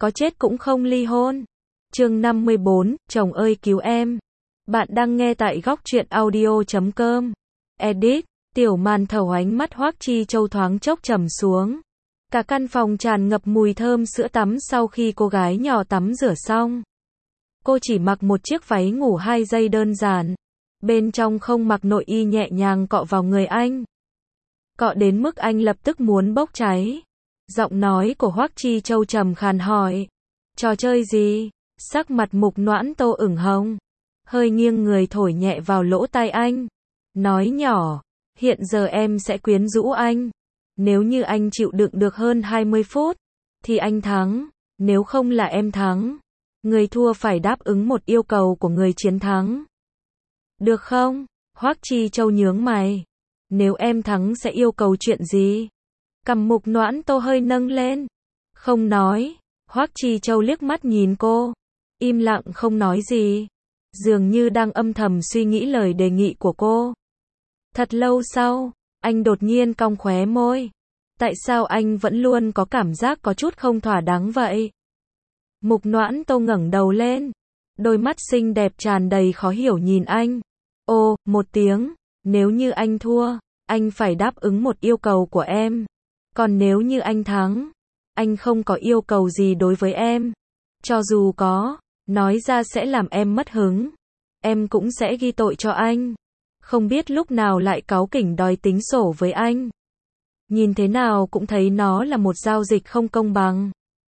có chết cũng không ly hôn. Chương 54, chồng ơi cứu em. Bạn đang nghe tại góc truyện audio.com. Edit, tiểu màn thầu ánh mắt Hoắc Chi Châu thoáng chốc trầm xuống. Cả căn phòng tràn ngập mùi thơm sữa tắm sau khi cô gái nhỏ tắm rửa xong. Cô chỉ mặc một chiếc váy ngủ 2 giây đơn giản. Bên trong không mặc nội y nhẹ nhàng cọ vào người anh. Cọ đến mức anh lập tức muốn bốc cháy. Giọng nói của Hoắc Chi Châu trầm khàn hỏi. Trò chơi gì? Sắc mặt Mục Noãn Tô ửng hồng. Hơi nghiêng người thổi nhẹ vào lỗ tai anh. Nói nhỏ. Hiện giờ em sẽ quyến rũ anh. Nếu như anh chịu đựng được hơn 20 phút. Thì anh thắng. Nếu không là em thắng. Người thua phải đáp ứng một yêu cầu của người chiến thắng. Được không? Hoắc Chi Châu nhướng mày. Nếu em thắng sẽ yêu cầu chuyện gì? Cằm Mục Noãn Tô hơi nâng lên. Không nói. Hoắc Chi Châu liếc mắt nhìn cô. Im lặng không nói gì. Dường như đang âm thầm suy nghĩ lời đề nghị của cô. Thật lâu sau, anh đột nhiên cong khóe môi. Tại sao anh vẫn luôn có cảm giác có chút không thỏa đáng vậy? Mục Noãn Tô ngẩng đầu lên. Đôi mắt xinh đẹp tràn đầy khó hiểu nhìn anh. Ô, một tiếng. Nếu như anh thua, anh phải đáp ứng một yêu cầu của em. Còn nếu như anh thắng, anh không có yêu cầu gì đối với em. Cho dù có, nói ra sẽ làm em mất hứng. Em cũng sẽ ghi tội cho anh. Không biết lúc nào lại cáu kỉnh đòi tính sổ với anh. Nhìn thế nào cũng thấy nó là một giao dịch không công bằng.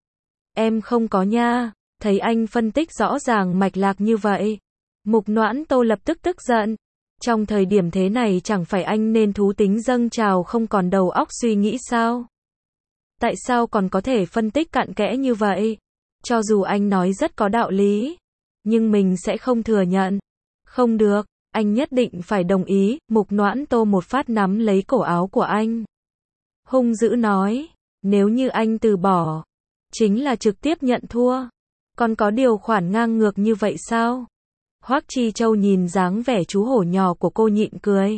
Em không có nha. Thấy anh phân tích rõ ràng mạch lạc như vậy. Mục Noãn Tô lập tức tức giận. Trong thời điểm thế này chẳng phải anh nên thú tính dâng trào không còn đầu óc suy nghĩ sao? Tại sao còn có thể phân tích cặn kẽ như vậy? Cho dù anh nói rất có đạo lý, nhưng mình sẽ không thừa nhận. Không được, anh nhất định phải đồng ý. Mục Noãn Tô một phát nắm lấy cổ áo của anh. Hung dữ nói, nếu như anh từ bỏ, chính là trực tiếp nhận thua. Còn có điều khoản ngang ngược như vậy sao? Hoắc Chi Châu nhìn dáng vẻ chú hổ nhỏ của cô nhịn cười.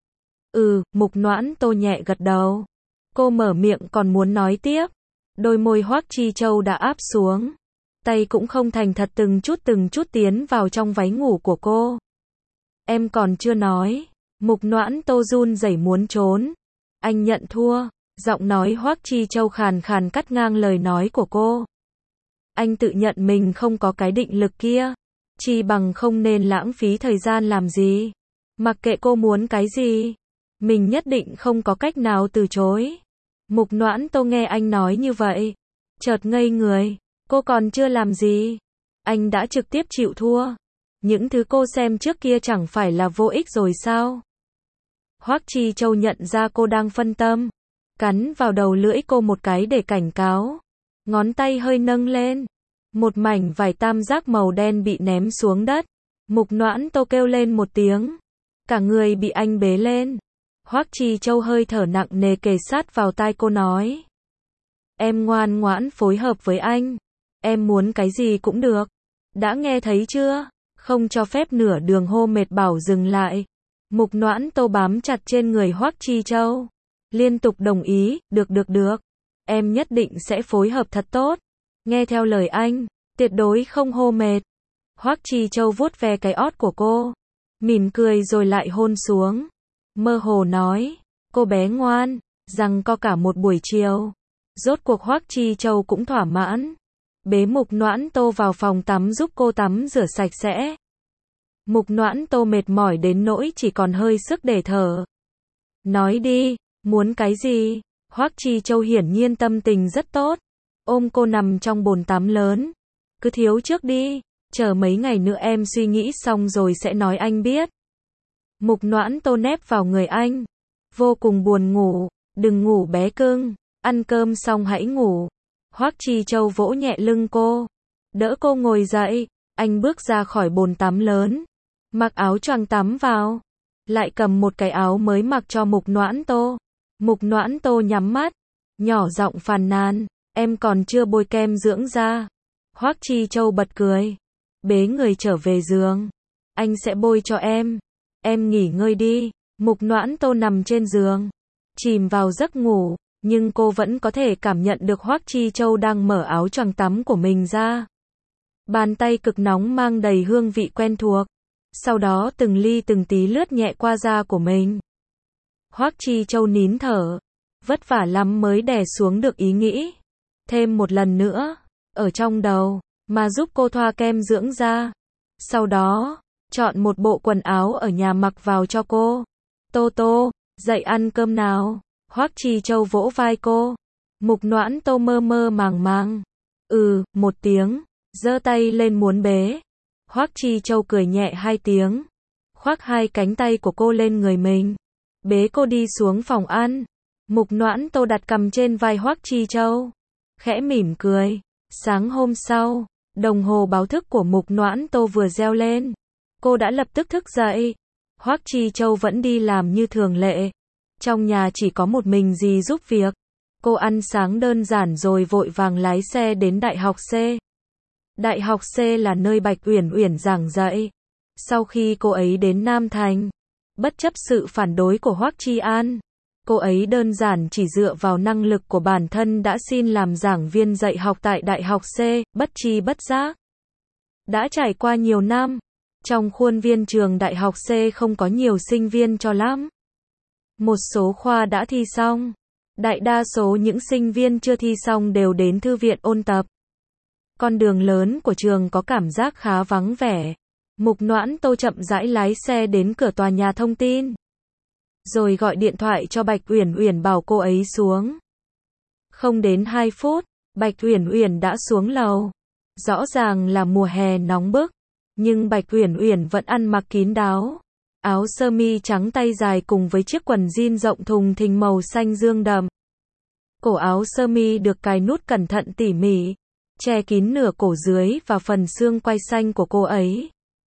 Mục Noãn Tô nhẹ gật đầu. Cô mở miệng còn muốn nói tiếp. Đôi môi Hoắc Chi Châu đã áp xuống. Tay cũng không thành thật từng chút tiến vào trong váy ngủ của cô. Em còn chưa nói. Mục Noãn Tô run rẩy muốn trốn. Anh nhận thua. Giọng nói Hoắc Chi Châu khàn khàn cắt ngang lời nói của cô. Anh tự nhận mình không có cái định lực kia. Chi bằng không nên lãng phí thời gian làm gì. Mặc kệ cô muốn cái gì, mình nhất định không có cách nào từ chối. Mục Noãn Tô nghe anh nói như vậy, chợt ngây người. Cô còn chưa làm gì, anh đã trực tiếp chịu thua. Những thứ cô xem trước kia chẳng phải là vô ích rồi sao? Hoắc Chi Châu nhận ra cô đang phân tâm, cắn vào đầu lưỡi cô một cái để cảnh cáo. Ngón tay hơi nâng lên. Một mảnh vải tam giác màu đen bị ném xuống đất. Mục Noãn Tô kêu lên một tiếng. Cả người bị anh bế lên. Hoắc Chi Châu hơi thở nặng nề kề sát vào tai cô nói. Em ngoan ngoãn phối hợp với anh. Em muốn cái gì cũng được. Đã nghe thấy chưa? Không cho phép nửa đường hô mệt bảo dừng lại. Mục Noãn Tô bám chặt trên người Hoắc Chi Châu. Liên tục đồng ý, được. Em nhất định sẽ phối hợp thật tốt. Nghe theo lời anh, tuyệt đối không hô mệt. Hoắc Chi Châu vuốt ve cái ót của cô, mỉm cười rồi lại hôn xuống. Mơ hồ nói, cô bé ngoan, rằng co cả một buổi chiều. Rốt cuộc Hoắc Chi Châu cũng thỏa mãn. Bế Mục Noãn Tô vào phòng tắm giúp cô tắm rửa sạch sẽ. Mục Noãn Tô mệt mỏi đến nỗi chỉ còn hơi sức để thở. Nói đi, muốn cái gì? Hoắc Chi Châu hiển nhiên tâm tình rất tốt. Ôm cô nằm trong bồn tắm lớn. Cứ thiếu trước đi, chờ mấy ngày nữa em suy nghĩ xong rồi sẽ nói anh biết. Mục Noãn Tô nép vào người anh. Vô cùng buồn ngủ. Đừng ngủ bé cưng, ăn cơm xong hãy ngủ. Hoắc Chi Châu vỗ nhẹ lưng cô, đỡ cô ngồi dậy. Anh bước ra khỏi bồn tắm lớn, mặc áo choàng tắm vào, lại cầm một cái áo mới mặc cho Mục Noãn Tô. Mục Noãn Tô nhắm mắt, nhỏ giọng phàn nàn. Em còn chưa bôi kem dưỡng da. Hoắc Chi Châu bật cười. Bế người trở về giường. Anh sẽ bôi cho em. Em nghỉ ngơi đi. Mục Noãn Tô nằm trên giường, chìm vào giấc ngủ. nhưng cô vẫn có thể cảm nhận được Hoắc Chi Châu đang mở áo choàng tắm của mình ra. Bàn tay cực nóng mang đầy hương vị quen thuộc, sau đó từng ly từng tí lướt nhẹ qua da của mình. Hoắc Chi Châu nín thở, vất vả lắm mới đè xuống được ý nghĩ. Thêm một lần nữa, ở trong đầu, mà giúp cô thoa kem dưỡng da. Sau đó, chọn một bộ quần áo ở nhà mặc vào cho cô. Tô Tô, dậy ăn cơm nào. Hoắc Chi Châu vỗ vai cô. Mục Noãn Tô mơ mơ màng màng. Một tiếng, giơ tay lên muốn bế. Hoắc Chi Châu cười nhẹ hai tiếng, khoác hai cánh tay của cô lên người mình, bế cô đi xuống phòng ăn. Mục Noãn Tô đặt cằm trên vai Hoắc Chi Châu, khẽ mỉm cười. Sáng hôm sau, đồng hồ báo thức của Mục Noãn Tô vừa reo lên, cô đã lập tức thức dậy. Hoắc Chi Châu vẫn đi làm như thường lệ. Trong nhà chỉ có một mình dì giúp việc. Cô ăn sáng đơn giản rồi vội vàng lái xe đến Đại học C. Đại học C là nơi Bạch Uyển Uyển giảng dạy. Sau khi cô ấy đến Nam Thành, bất chấp sự phản đối của Hoắc Chi An, cô ấy đơn giản chỉ dựa vào năng lực của bản thân đã xin làm giảng viên dạy học tại Đại học C, bất tri bất giác. Đã trải qua nhiều năm, trong khuôn viên trường Đại học C không có nhiều sinh viên cho lắm. Một số khoa đã thi xong, đại đa số những sinh viên chưa thi xong đều đến thư viện ôn tập. Con đường lớn của trường có cảm giác khá vắng vẻ. Mục Noãn Tô chậm rãi lái xe đến cửa tòa nhà thông tin, rồi gọi điện thoại cho Bạch Uyển Uyển bảo cô ấy xuống. Không đến 2 phút, Bạch Uyển Uyển đã xuống lầu. Rõ ràng là mùa hè nóng bức, nhưng Bạch Uyển Uyển vẫn ăn mặc kín đáo. Áo sơ mi trắng tay dài cùng với chiếc quần jean rộng thùng thình màu xanh dương đậm. Cổ áo sơ mi được cài nút cẩn thận tỉ mỉ, che kín nửa cổ dưới và phần xương quai xanh của cô ấy.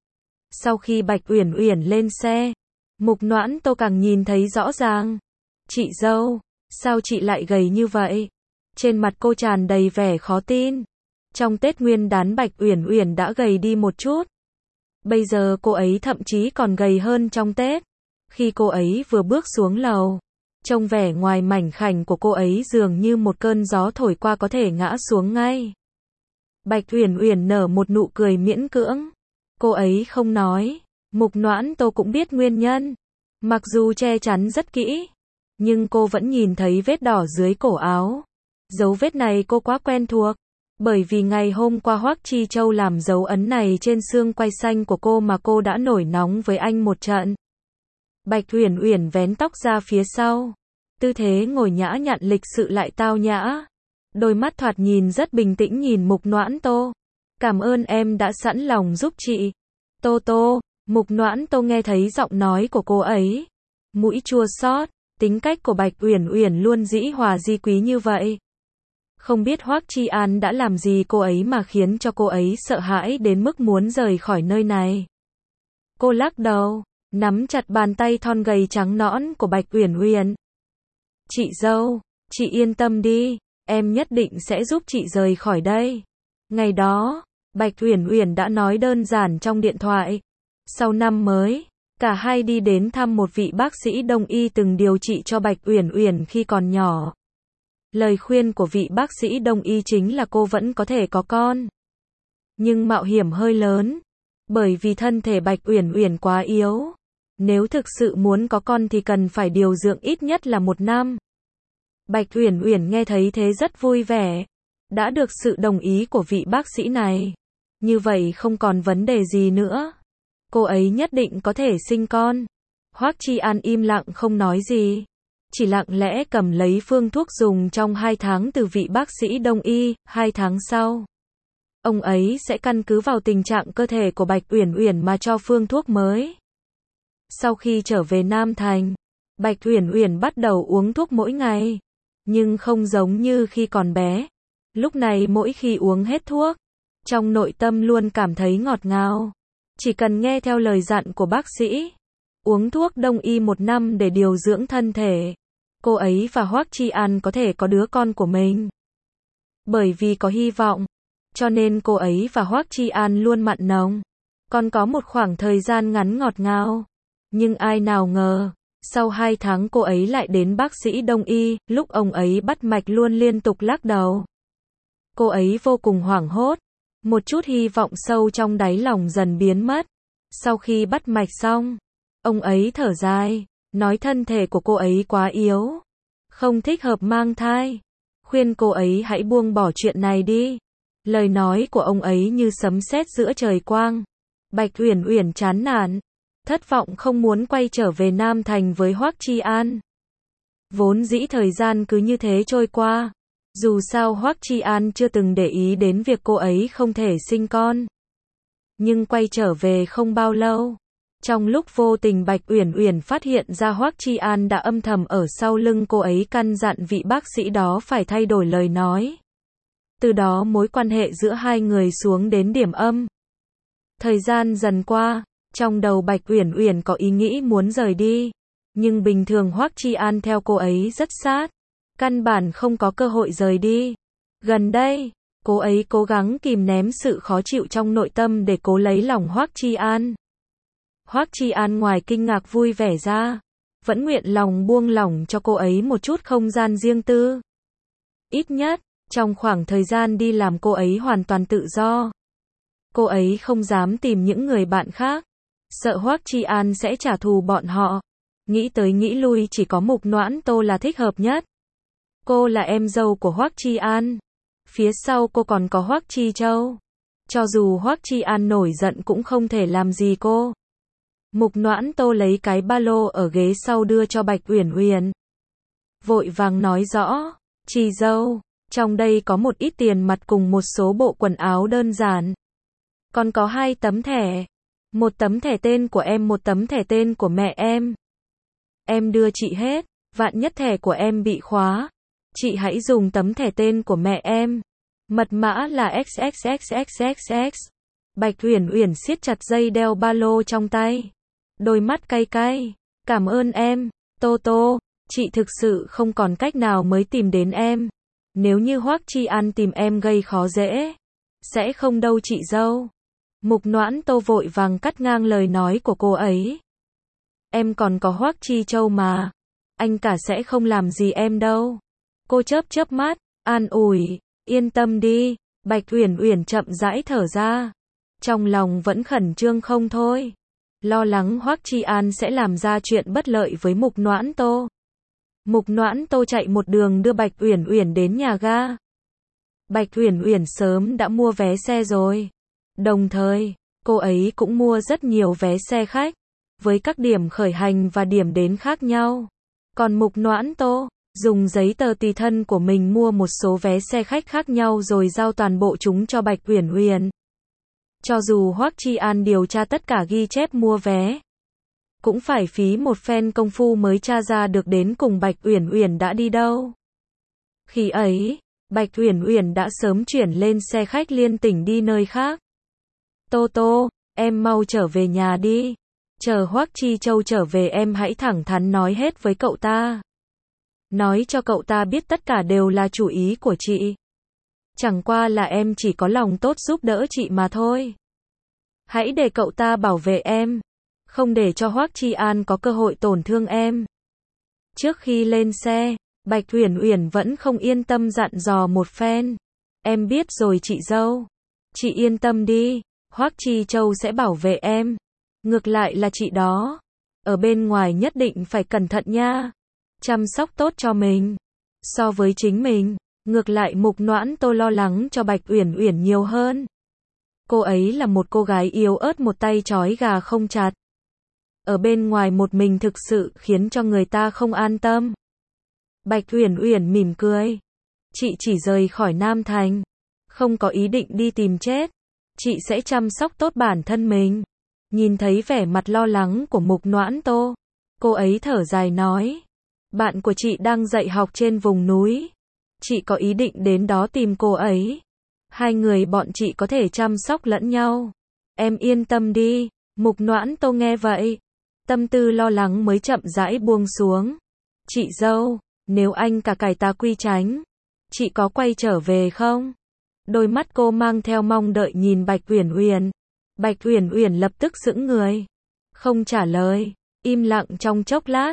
Sau khi Bạch Uyển Uyển lên xe, Mục Noãn Tô càng nhìn thấy rõ ràng. Chị dâu, sao chị lại gầy như vậy? Trên mặt cô tràn đầy vẻ khó tin. Trong Tết Nguyên đán Bạch Uyển Uyển đã gầy đi một chút. Bây giờ cô ấy thậm chí còn gầy hơn trong Tết. Khi cô ấy vừa bước xuống lầu, trông vẻ ngoài mảnh khảnh của cô ấy dường như một cơn gió thổi qua có thể ngã xuống ngay. Bạch Uyển Uyển nở một nụ cười miễn cưỡng. Cô ấy không nói. Mục Noãn Tô cũng biết nguyên nhân. Mặc dù che chắn rất kỹ, nhưng cô vẫn nhìn thấy vết đỏ dưới cổ áo. Dấu vết này cô quá quen thuộc, bởi vì ngày hôm qua Hoắc Chi Châu làm dấu ấn này trên xương quai xanh của cô mà cô đã nổi nóng với anh một trận. Bạch Uyển Uyển vén tóc ra phía sau, tư thế ngồi nhã nhặn lịch sự lại tao nhã. Đôi mắt thoạt nhìn rất bình tĩnh nhìn Mục Noãn Tô. Cảm ơn em đã sẵn lòng giúp chị. Tô Tô. Mục Noãn Tô nghe thấy giọng nói của cô ấy, mũi chua xót. Tính cách của Bạch Uyển Uyển luôn dĩ hòa vi quý như vậy. Không biết Hoắc Chi An đã làm gì cô ấy mà khiến cho cô ấy sợ hãi đến mức muốn rời khỏi nơi này. Cô lắc đầu, nắm chặt bàn tay thon gầy trắng nõn của Bạch Uyển Uyển. Chị dâu, chị yên tâm đi, em nhất định sẽ giúp chị rời khỏi đây. Ngày đó, Bạch Uyển Uyển đã nói đơn giản trong điện thoại. Sau năm mới, cả hai đi đến thăm một vị bác sĩ đông y từng điều trị cho Bạch Uyển Uyển khi còn nhỏ. Lời khuyên của vị bác sĩ đông y chính là cô vẫn có thể có con, nhưng mạo hiểm hơi lớn, bởi vì thân thể Bạch Uyển Uyển quá yếu. Nếu thực sự muốn có con thì cần phải điều dưỡng ít nhất là 1 năm. Bạch Uyển Uyển nghe thấy thế rất vui vẻ, đã được sự đồng ý của vị bác sĩ này. Như vậy không còn vấn đề gì nữa. Cô ấy nhất định có thể sinh con. Hoắc Chi An im lặng không nói gì, chỉ lặng lẽ cầm lấy phương thuốc dùng trong 2 tháng từ vị bác sĩ đông y. 2 tháng sau, ông ấy sẽ căn cứ vào tình trạng cơ thể của Bạch Uyển Uyển mà cho phương thuốc mới. Sau khi trở về Nam Thành, Bạch Uyển Uyển bắt đầu uống thuốc mỗi ngày, nhưng không giống như khi còn bé. Lúc này mỗi khi uống hết thuốc, trong nội tâm luôn cảm thấy ngọt ngào. Chỉ cần nghe theo lời dặn của bác sĩ, uống thuốc đông y 1 năm để điều dưỡng thân thể, cô ấy và Hoắc Chi An có thể có đứa con của mình. Bởi vì có hy vọng, cho nên cô ấy và Hoắc Chi An luôn mặn nồng. Còn có một khoảng thời gian ngắn ngọt ngào. Nhưng ai nào ngờ, Sau 2 tháng cô ấy lại đến bác sĩ đông y, lúc ông ấy bắt mạch luôn liên tục lắc đầu. Cô ấy vô cùng hoảng hốt, một chút hy vọng sâu trong đáy lòng dần biến mất. Sau khi bắt mạch xong, ông ấy thở dài, nói thân thể của cô ấy quá yếu, không thích hợp mang thai, khuyên cô ấy hãy buông bỏ chuyện này đi. Lời nói của ông ấy như sấm sét giữa trời quang. Bạch Uyển Uyển chán nản, thất vọng không muốn quay trở về Nam Thành với Hoắc Chi An. Vốn dĩ thời gian cứ như thế trôi qua. Dù sao Hoắc Chi An chưa từng để ý đến việc cô ấy không thể sinh con. Nhưng quay trở về không bao lâu, trong lúc vô tình Bạch Uyển Uyển phát hiện ra Hoắc Chi An đã âm thầm ở sau lưng cô ấy căn dặn vị bác sĩ đó phải thay đổi lời nói. Từ đó mối quan hệ giữa hai người xuống đến điểm âm. Thời gian dần qua, trong đầu Bạch Uyển Uyển có ý nghĩ muốn rời đi, nhưng bình thường Hoắc Chi An theo cô ấy rất sát, căn bản không có cơ hội rời đi. Gần đây, cô ấy cố gắng kìm nén sự khó chịu trong nội tâm để cố lấy lòng Hoắc Chi An. Hoắc Chi An ngoài kinh ngạc vui vẻ ra, vẫn nguyện lòng buông lỏng cho cô ấy một chút không gian riêng tư. Ít nhất, trong khoảng thời gian đi làm cô ấy hoàn toàn tự do. Cô ấy không dám tìm những người bạn khác, sợ Hoắc Chi An sẽ trả thù bọn họ. Nghĩ tới nghĩ lui chỉ có Mục Noãn Tô là thích hợp nhất. Cô là em dâu của Hoắc Chi An. Phía sau cô còn có Hoắc Chi Châu. Cho dù Hoắc Chi An nổi giận cũng không thể làm gì cô. Mục Noãn Tô lấy cái ba lô ở ghế sau đưa cho Bạch Uyển Uyển. Vội vàng nói rõ, Chi dâu, trong đây có một ít tiền mặt cùng một số bộ quần áo đơn giản. Còn có 2 tấm thẻ. Một tấm thẻ tên của em, một tấm thẻ tên của mẹ em. Em đưa chị hết, vạn nhất thẻ của em bị khóa. Chị hãy dùng tấm thẻ tên của mẹ em. Mật mã là XXXXXX. Bạch Uyển Uyển siết chặt dây đeo ba lô trong tay. Đôi mắt cay cay. Cảm ơn em, Tô Tô. Chị thực sự không còn cách nào mới tìm đến em. Nếu như Hoắc Chi An tìm em gây khó dễ. Sẽ không đâu chị dâu. Mục Noãn Tô vội vàng cắt ngang lời nói của cô ấy. Em còn có Hoắc Chi Châu mà. Anh cả sẽ không làm gì em đâu. Cô chớp chớp mắt, an ủi, yên tâm đi. Bạch Uyển Uyển chậm rãi thở ra. Trong lòng vẫn khẩn trương không thôi. Lo lắng Hoắc Chi An sẽ làm ra chuyện bất lợi với Mục Noãn Tô. Mục Noãn Tô chạy một đường đưa Bạch Uyển Uyển đến nhà ga. Bạch Uyển Uyển sớm đã mua vé xe rồi. Đồng thời, cô ấy cũng mua rất nhiều vé xe khách, với các điểm khởi hành và điểm đến khác nhau. Còn Mục Noãn Tô, dùng giấy tờ tùy thân của mình mua một số vé xe khách khác nhau rồi giao toàn bộ chúng cho Bạch Uyển Uyển. Cho dù Hoắc Chi An điều tra tất cả ghi chép mua vé, cũng phải phí một phen công phu mới tra ra được đến cùng Bạch Uyển Uyển đã đi đâu. Khi ấy, Bạch Uyển Uyển đã sớm chuyển lên xe khách liên tỉnh đi nơi khác. Tô Tô, em mau trở về nhà đi. Chờ Hoắc Chi Châu trở về em hãy thẳng thắn nói hết với cậu ta. Nói cho cậu ta biết tất cả đều là chủ ý của chị. Chẳng qua là em chỉ có lòng tốt giúp đỡ chị mà thôi. Hãy để cậu ta bảo vệ em. Không để cho Hoắc Chi An có cơ hội tổn thương em. Trước khi lên xe, Bạch Uyển Uyển vẫn không yên tâm dặn dò một phen. Em biết rồi chị dâu. Chị yên tâm đi. Hoắc Chi Châu sẽ bảo vệ em. Ngược lại là chị đó. Ở bên ngoài nhất định phải cẩn thận nha. Chăm sóc tốt cho mình. So với chính mình, ngược lại Mục Noãn Tô lo lắng cho Bạch Uyển Uyển nhiều hơn. Cô ấy là một cô gái yếu ớt một tay trói gà không chặt. Ở bên ngoài một mình thực sự khiến cho người ta không an tâm. Bạch Uyển Uyển mỉm cười. Chị chỉ rời khỏi Nam Thành. Không có ý định đi tìm chết. Chị sẽ chăm sóc tốt bản thân mình. Nhìn thấy vẻ mặt lo lắng của Mục Noãn Tô, cô ấy thở dài nói. Bạn của chị đang dạy học trên vùng núi. Chị có ý định đến đó tìm cô ấy. 2 người bọn chị có thể chăm sóc lẫn nhau. Em yên tâm đi. Mục Noãn Tô nghe vậy, tâm tư lo lắng mới chậm rãi buông xuống. Chị dâu, nếu anh cả cải tà quy chánh, chị có quay trở về không? Đôi mắt cô mang theo mong đợi nhìn Bạch Uyển Uyển. Bạch Uyển Uyển lập tức sững người, không trả lời, im lặng trong chốc lát,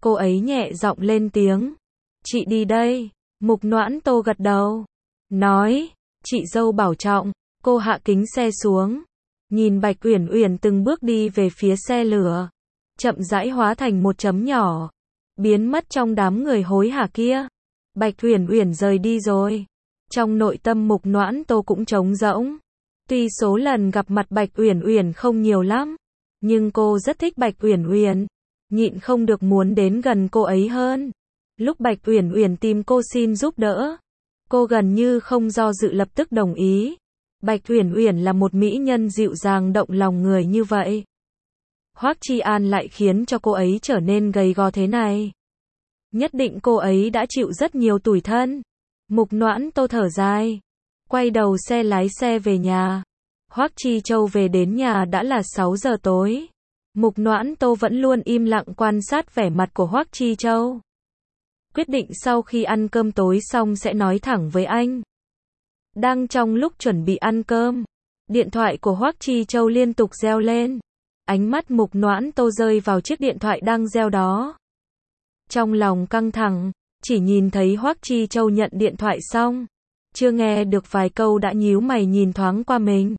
Cô ấy nhẹ giọng lên tiếng. Chị đi đây. Mục Noãn Tô gật đầu. Nói, chị dâu bảo trọng. Cô hạ kính xe xuống. Nhìn Bạch Uyển Uyển từng bước đi về phía xe lửa. Chậm rãi hóa thành một chấm nhỏ. Biến mất trong đám người hối hả kia. Bạch Uyển Uyển rời đi rồi. Trong nội tâm Mục Noãn Tô cũng trống rỗng. Tuy số lần gặp mặt Bạch Uyển Uyển không nhiều lắm, nhưng cô rất thích Bạch Uyển Uyển, nhịn không được muốn đến gần cô ấy hơn. Lúc Bạch Uyển Uyển tìm cô xin giúp đỡ, cô gần như không do dự lập tức đồng ý. Bạch Uyển Uyển là một mỹ nhân dịu dàng động lòng người như vậy. Hoắc Chi An lại khiến cho cô ấy trở nên gầy gò thế này. Nhất định cô ấy đã chịu rất nhiều tủi thân. Mục Noãn Tô thở dài, quay đầu xe lái xe về nhà. Hoắc Chi Châu về đến nhà đã là 6 giờ tối. Mục Noãn Tô vẫn luôn im lặng quan sát vẻ mặt của Hoắc Chi Châu. Quyết định sau khi ăn cơm tối xong sẽ nói thẳng với anh. Đang trong lúc chuẩn bị ăn cơm, điện thoại của Hoắc Chi Châu liên tục reo lên. Ánh mắt Mục Noãn Tô rơi vào chiếc điện thoại đang reo đó. Trong lòng căng thẳng, chỉ nhìn thấy Hoắc Chi Châu nhận điện thoại xong, chưa nghe được vài câu đã nhíu mày nhìn thoáng qua mình.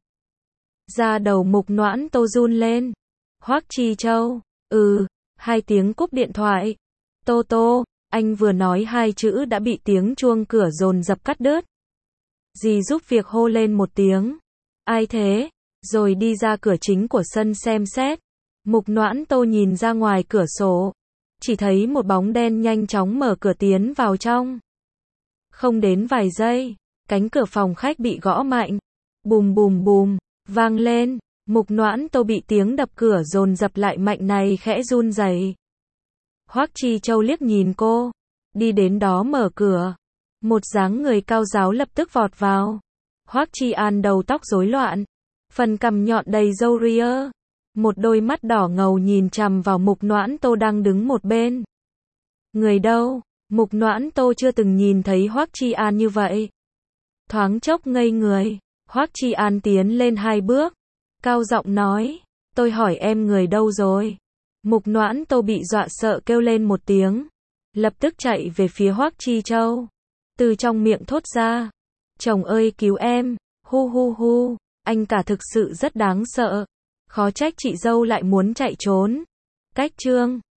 Da đầu Mục Noãn Tô run lên. Hoắc Chi Châu, hai tiếng cúp điện thoại. Tô Tô, anh vừa nói hai chữ đã bị tiếng chuông cửa dồn dập cắt đứt. Dì giúp việc hô lên một tiếng. Ai thế? Rồi đi ra cửa chính của sân xem xét. Mục Noãn Tô nhìn ra ngoài cửa sổ, chỉ thấy một bóng đen nhanh chóng mở cửa tiến vào trong. Không đến vài giây, cánh cửa phòng khách bị gõ mạnh. Bùm bùm bùm, vang lên. Mục Noãn Tô bị tiếng đập cửa dồn dập lại mạnh này khẽ run rẩy. Hoắc Chi Châu liếc nhìn cô, đi đến đó mở cửa. Một dáng người cao ráo lập tức vọt vào. Hoắc Chi An đầu tóc rối loạn, phần cằm nhọn đầy râu ria, một đôi mắt đỏ ngầu nhìn chằm vào Mục Noãn Tô đang đứng một bên. Người đâu? Mục Noãn Tô chưa từng nhìn thấy Hoắc Chi An như vậy. Thoáng chốc ngây người, Hoắc Chi An tiến lên 2 bước, cao giọng nói, tôi hỏi em người đâu rồi? Mục Noãn Tô bị dọa sợ kêu lên một tiếng, lập tức chạy về phía Hoắc Chi Châu. Từ trong miệng thốt ra, chồng ơi cứu em, hu hu hu, anh cả thực sự rất đáng sợ. Khó trách chị dâu lại muốn chạy trốn. Cách chương